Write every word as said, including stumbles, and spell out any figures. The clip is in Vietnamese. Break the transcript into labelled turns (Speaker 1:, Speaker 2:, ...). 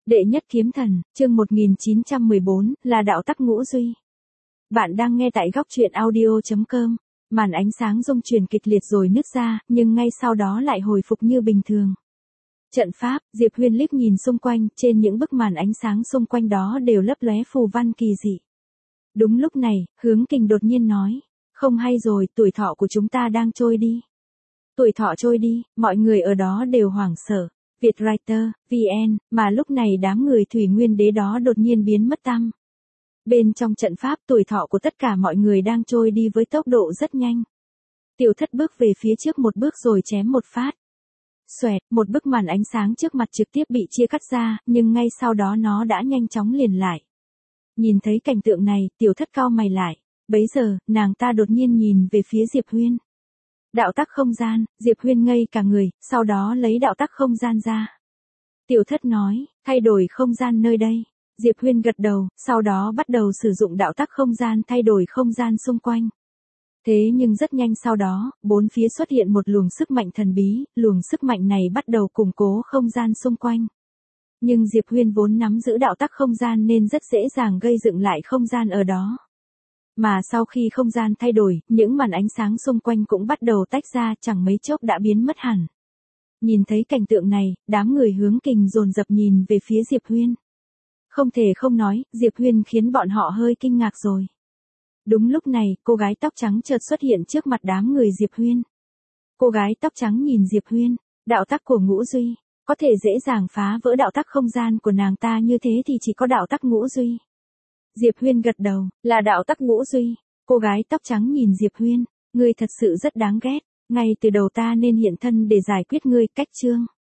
Speaker 1: Đệ nhất kiếm thần, chương một nghìn chín trăm mười bốn, là đạo tắc ngũ duy. Bạn đang nghe tại góc truyện audio chấm com. Màn ánh sáng rung chuyển kịch liệt rồi nứt ra, nhưng ngay sau đó lại hồi phục như bình thường. Trận pháp, Diệp Huyên liếc nhìn xung quanh, trên những bức màn ánh sáng xung quanh đó đều lấp lóe phù văn kỳ dị. Đúng lúc này, Hướng Kình đột nhiên nói, không hay rồi, tuổi thọ của chúng ta đang trôi đi. Tuổi thọ trôi đi, mọi người ở đó đều hoảng sợ. Vietwriter, vê en, mà lúc này đám người Thủy Nguyên Đế đó đột nhiên biến mất tăm. Bên trong trận pháp tuổi thọ của tất cả mọi người đang trôi đi với tốc độ rất nhanh. Tiểu Thất bước về phía trước một bước rồi chém một phát. Xoẹt, một bức màn ánh sáng trước mặt trực tiếp bị chia cắt ra, nhưng ngay sau đó nó đã nhanh chóng liền lại. Nhìn thấy cảnh tượng này, Tiểu Thất cau mày lại. Bấy giờ, nàng ta đột nhiên nhìn về phía Diệp Huyên. Đạo tắc không gian, Diệp Huyên ngây cả người, sau đó lấy đạo tắc không gian ra. Tiểu Thất nói, thay đổi không gian nơi đây. Diệp Huyên gật đầu, sau đó bắt đầu sử dụng đạo tắc không gian thay đổi không gian xung quanh. Thế nhưng rất nhanh sau đó, bốn phía xuất hiện một luồng sức mạnh thần bí, luồng sức mạnh này bắt đầu củng cố không gian xung quanh. Nhưng Diệp Huyên vốn nắm giữ đạo tắc không gian nên rất dễ dàng gây dựng lại không gian ở đó. Mà sau khi không gian thay đổi, những màn ánh sáng xung quanh cũng bắt đầu tách ra, chẳng mấy chốc đã biến mất hẳn. Nhìn thấy cảnh tượng này, đám người Hướng Kình dồn dập nhìn về phía Diệp Huyên. Không thể không nói, Diệp Huyên khiến bọn họ hơi kinh ngạc rồi. Đúng lúc này, cô gái tóc trắng chợt xuất hiện trước mặt đám người Diệp Huyên. Cô gái tóc trắng nhìn Diệp Huyên, đạo tắc của ngũ duy, có thể dễ dàng phá vỡ đạo tắc không gian của nàng ta như thế thì chỉ có đạo tắc ngũ duy. Diệp Huyên gật đầu, là đạo tắc ngũ duy. Cô gái tóc trắng nhìn Diệp Huyên, ngươi thật sự rất đáng ghét, ngay từ đầu ta nên hiện thân để giải quyết ngươi, cách chương.